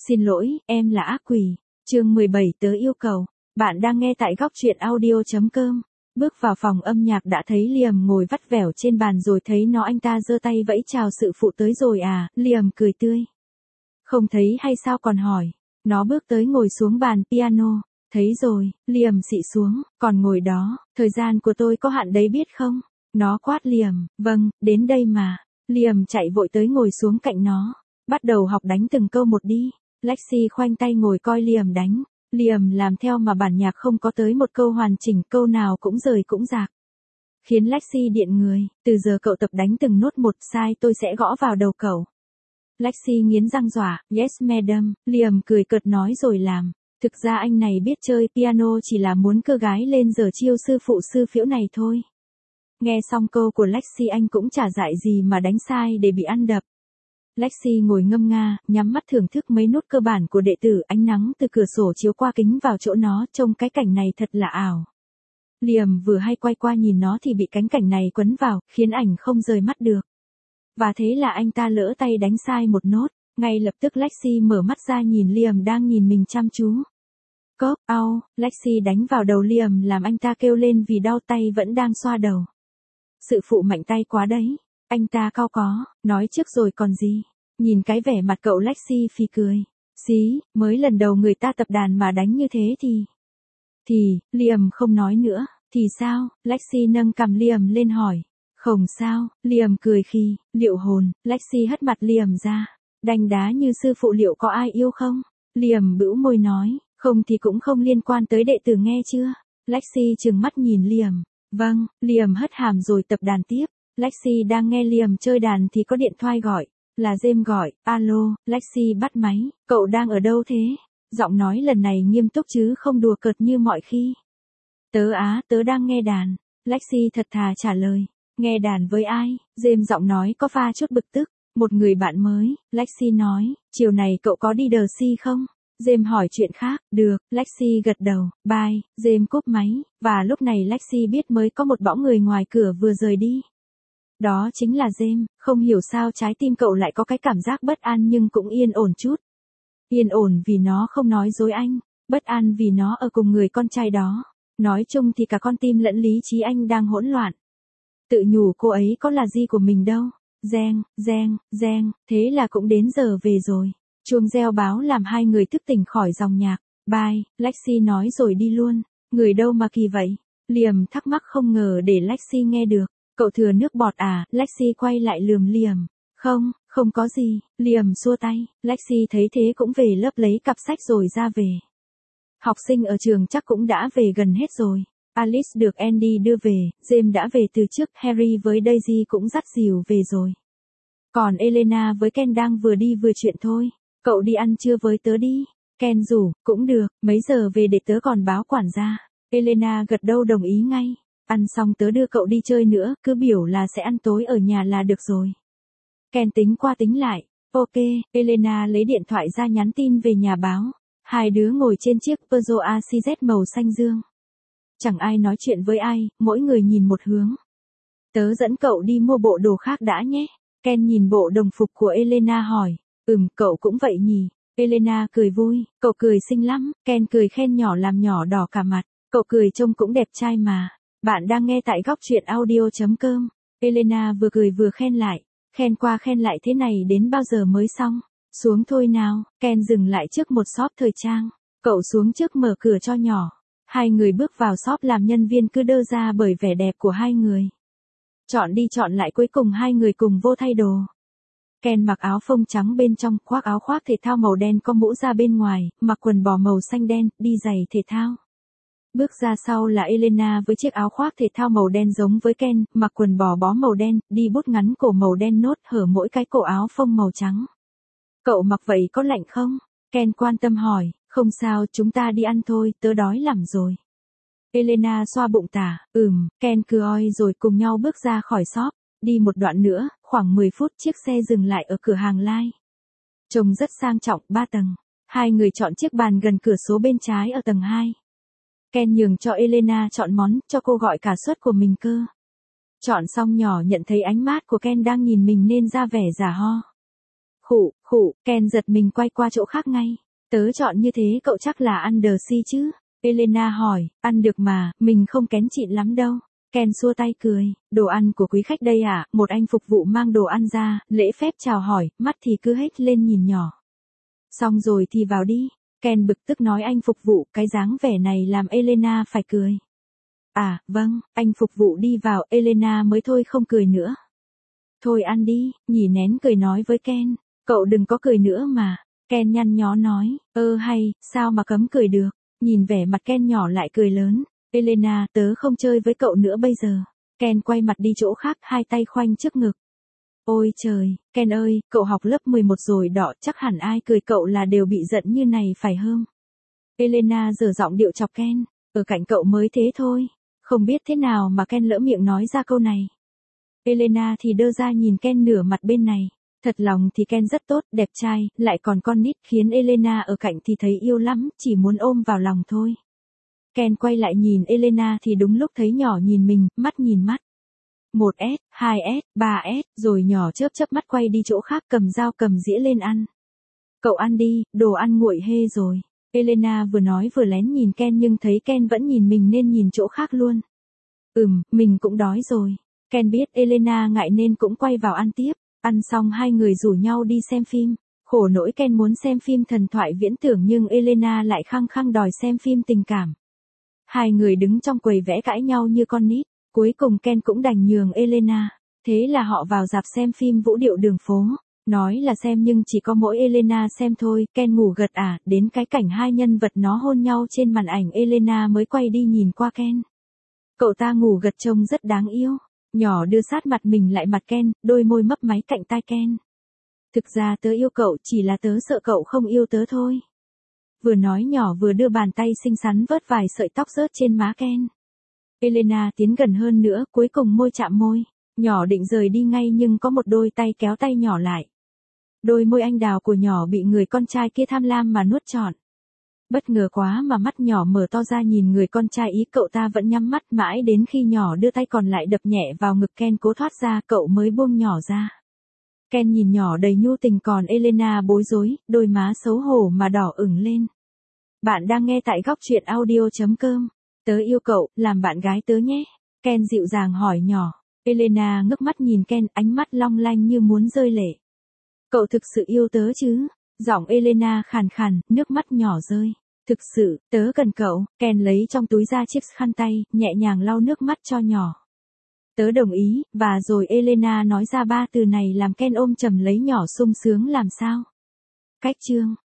Xin lỗi, em là ác quỷ. Chương 17 tớ yêu cầu. Bạn đang nghe tại góc truyện audio.com. Bước vào phòng âm nhạc đã thấy Liam ngồi vắt vẻo trên bàn rồi thấy nó, anh ta giơ tay vẫy chào sự phụ tới rồi à. Liam cười tươi. Không thấy hay sao còn hỏi. Nó bước tới ngồi xuống bàn piano. Thấy rồi, Liam xị xuống, còn ngồi đó, thời gian của tôi có hạn đấy biết không? Nó quát Liam, vâng, đến đây mà. Liam chạy vội tới ngồi xuống cạnh nó. Bắt đầu học đánh từng câu một đi. Lexi khoanh tay ngồi coi Liam đánh. Liam làm theo mà bản nhạc không có tới một câu hoàn chỉnh, câu nào cũng rời cũng rạc. Khiến Lexi điện người, từ giờ cậu tập đánh từng nốt một, sai tôi sẽ gõ vào đầu cậu. Lexi nghiến răng dọa, yes madam. Liam cười cợt nói rồi làm. Thực ra anh này biết chơi piano chỉ là muốn cơ gái lên giờ chiêu sư phụ sư phiễu này thôi. Nghe xong câu của Lexi anh cũng chả dại gì mà đánh sai để bị ăn đập. Lexi ngồi ngâm nga, nhắm mắt thưởng thức mấy nốt cơ bản của đệ tử, ánh nắng từ cửa sổ chiếu qua kính vào chỗ nó, trông cái cảnh này thật là ảo. Liam vừa hay quay qua nhìn nó thì bị cánh cảnh này quấn vào, khiến ảnh không rời mắt được. Và thế là anh ta lỡ tay đánh sai một nốt, ngay lập tức Lexi mở mắt ra nhìn Liam đang nhìn mình chăm chú. Cốp, au, Lexi đánh vào đầu Liam làm anh ta kêu lên vì đau tay vẫn đang xoa đầu. Sự phụ mạnh tay quá đấy. Anh ta cau có, nói trước rồi còn gì. Nhìn cái vẻ mặt cậu Lexi phì cười. Xí, mới lần đầu người ta tập đàn mà đánh như thế thì, Liam không nói nữa. Thì sao, Lexi nâng cằm Liam lên hỏi. Không sao, Liam cười khi, liệu hồn, Lexi hất mặt Liam ra. Đánh đá như sư phụ liệu có ai yêu không? Liam bĩu môi nói, không thì cũng không liên quan tới đệ tử nghe chưa? Lexi trừng mắt nhìn Liam. Vâng, Liam hất hàm rồi tập đàn tiếp. Lexi đang nghe Liam chơi đàn thì có điện thoại gọi, là James gọi. Alo, Lexi bắt máy, cậu đang ở đâu thế? Giọng nói lần này nghiêm túc chứ không đùa cợt như mọi khi. Tớ đang nghe đàn. Lexi thật thà trả lời. Nghe đàn với ai? James giọng nói có pha chút bực tức. Một người bạn mới, Lexi nói, chiều này cậu có đi đờ si không? James hỏi chuyện khác, được, Lexi gật đầu, bye, James cúp máy, và lúc này Lexi biết mới có một bóng người ngoài cửa vừa rời đi. Đó chính là James, không hiểu sao trái tim cậu lại có cái cảm giác bất an nhưng cũng yên ổn chút. Yên ổn vì nó không nói dối anh, bất an vì nó ở cùng người con trai đó. Nói chung thì cả con tim lẫn lý trí anh đang hỗn loạn. Tự nhủ cô ấy có là gì của mình đâu. Reng, thế là cũng đến giờ về rồi. Chuông reo báo làm hai người thức tỉnh khỏi dòng nhạc. Bye, Lexi nói rồi đi luôn. Người đâu mà kỳ vậy? Liam thắc mắc không ngờ để Lexi nghe được. Cậu thừa nước bọt à? Lexi quay lại lườm Liam. Không có gì. Liam xua tay. Lexi thấy thế cũng về lớp lấy cặp sách rồi ra về. Học sinh ở trường chắc cũng đã về gần hết rồi. Alice được Andy đưa về, James đã về từ trước, Harry với Daisy cũng dắt dìu về rồi. Còn Elena với Ken đang vừa đi vừa chuyện thôi. Cậu đi ăn trưa với tớ đi. Ken rủ, cũng được, mấy giờ về để tớ còn báo quản gia. Elena gật đầu đồng ý ngay. Ăn xong tớ đưa cậu đi chơi nữa, cứ biểu là sẽ ăn tối ở nhà là được rồi. Ken tính qua tính lại. Ok, Elena lấy điện thoại ra nhắn tin về nhà báo. Hai đứa ngồi trên chiếc Peugeot ACZ màu xanh dương. Chẳng ai nói chuyện với ai, mỗi người nhìn một hướng. Tớ dẫn cậu đi mua bộ đồ khác đã nhé. Ken nhìn bộ đồng phục của Elena hỏi. Cậu cũng vậy nhỉ. Elena cười vui, cậu cười xinh lắm. Ken cười khen nhỏ làm nhỏ đỏ cả mặt. Cậu cười trông cũng đẹp trai mà. Bạn đang nghe tại góc truyện audio.com. Elena vừa cười vừa khen lại. Khen qua khen lại thế này đến bao giờ mới xong? Xuống thôi nào. Ken dừng lại trước một shop thời trang. Cậu xuống trước mở cửa cho nhỏ. Hai người bước vào shop làm nhân viên cứ đơ ra bởi vẻ đẹp của hai người. Chọn đi chọn lại cuối cùng hai người cùng vô thay đồ. Ken mặc áo phông trắng bên trong, khoác áo khoác thể thao màu đen có mũ ra bên ngoài, mặc quần bò màu xanh đen, đi giày thể thao. Bước ra sau là Elena với chiếc áo khoác thể thao màu đen giống với Ken, mặc quần bó màu đen, đi bút ngắn cổ màu đen nốt hở mỗi cái cổ áo phông màu trắng. Cậu mặc vậy có lạnh không? Ken quan tâm hỏi. Không sao, chúng ta đi ăn thôi, tớ đói lắm rồi. Elena xoa bụng tả. Ken cười rồi cùng nhau bước ra khỏi shop. Đi một đoạn nữa, khoảng 10 phút chiếc xe dừng lại ở cửa hàng Lai. Trông rất sang trọng, 3 tầng. Hai người chọn chiếc bàn gần cửa số bên trái ở tầng 2. Ken nhường cho Elena chọn món, cho cô gọi cả suất của mình cơ. Chọn xong nhỏ nhận thấy ánh mắt của Ken đang nhìn mình nên ra vẻ giả ho. Khụ, Ken giật mình quay qua chỗ khác ngay. Tớ chọn như thế cậu chắc là ăn đờ si chứ? Elena hỏi, ăn được mà, mình không kén chịn lắm đâu. Ken xua tay cười, đồ ăn của quý khách đây à? Một anh phục vụ mang đồ ăn ra, lễ phép chào hỏi, mắt thì cứ hết lên nhìn nhỏ. Xong rồi thì vào đi. Ken bực tức nói anh phục vụ, cái dáng vẻ này làm Elena phải cười. À, vâng, anh phục vụ đi vào, Elena mới thôi không cười nữa. Thôi ăn đi, nhỉ nén cười nói với Ken, cậu đừng có cười nữa mà. Ken nhăn nhó nói, hay, sao mà cấm cười được. Nhìn vẻ mặt Ken nhỏ lại cười lớn. Elena, tớ không chơi với cậu nữa bây giờ. Ken quay mặt đi chỗ khác, hai tay khoanh trước ngực. Ôi trời, Ken ơi, cậu học lớp 11 rồi đọ, chắc hẳn ai cười cậu là đều bị giận như này phải không? Elena giở giọng điệu chọc Ken, ở cạnh cậu mới thế thôi. Không biết thế nào mà Ken lỡ miệng nói ra câu này. Elena thì đơ ra nhìn Ken nửa mặt bên này. Thật lòng thì Ken rất tốt, đẹp trai, lại còn con nít khiến Elena ở cạnh thì thấy yêu lắm, chỉ muốn ôm vào lòng thôi. Ken quay lại nhìn Elena thì đúng lúc thấy nhỏ nhìn mình, mắt nhìn mắt. 1S, 2S, 3S, rồi nhỏ chớp chớp mắt quay đi chỗ khác cầm dao cầm dĩa lên ăn. Cậu ăn đi, đồ ăn nguội hê rồi. Elena vừa nói vừa lén nhìn Ken nhưng thấy Ken vẫn nhìn mình nên nhìn chỗ khác luôn. Mình cũng đói rồi. Ken biết Elena ngại nên cũng quay vào ăn tiếp. Ăn xong hai người rủ nhau đi xem phim. Khổ nỗi Ken muốn xem phim thần thoại viễn tưởng nhưng Elena lại khăng khăng đòi xem phim tình cảm. Hai người đứng trong quầy vẽ cãi nhau như con nít. Cuối cùng Ken cũng đành nhường Elena. Thế là họ vào rạp xem phim Vũ điệu đường phố. Nói là xem nhưng chỉ có mỗi Elena xem thôi. Ken ngủ gật đến cái cảnh hai nhân vật nó hôn nhau trên màn ảnh Elena mới quay đi nhìn qua Ken. Cậu ta ngủ gật trông rất đáng yêu. Nhỏ đưa sát mặt mình lại mặt Ken, đôi môi mấp máy cạnh tai Ken. Thực ra tớ yêu cậu, chỉ là tớ sợ cậu không yêu tớ thôi. Vừa nói nhỏ vừa đưa bàn tay xinh xắn vớt vài sợi tóc rớt trên má Ken. Elena tiến gần hơn nữa, cuối cùng môi chạm môi. Nhỏ định rời đi ngay nhưng có một đôi tay kéo tay nhỏ lại. Đôi môi anh đào của nhỏ bị người con trai kia tham lam mà nuốt trọn. Bất ngờ quá mà mắt nhỏ mở to ra nhìn người con trai ý cậu ta vẫn nhắm mắt mãi đến khi nhỏ đưa tay còn lại đập nhẹ vào ngực Ken cố thoát ra cậu mới buông nhỏ ra. Ken nhìn nhỏ đầy nhu tình còn Elena bối rối, đôi má xấu hổ mà đỏ ửng lên. Bạn đang nghe tại góc truyện audio.com. Tớ yêu cậu, làm bạn gái tớ nhé. Ken dịu dàng hỏi nhỏ. Elena ngước mắt nhìn Ken, ánh mắt long lanh như muốn rơi lệ. Cậu thực sự yêu tớ chứ? Giọng Elena khàn khàn, nước mắt nhỏ rơi. Thực sự, tớ cần cậu. Ken lấy trong túi ra chiếc khăn tay, nhẹ nhàng lau nước mắt cho nhỏ. Tớ đồng ý, và rồi Elena nói ra ba từ này làm Ken ôm chầm lấy nhỏ sung sướng làm sao. Cách chương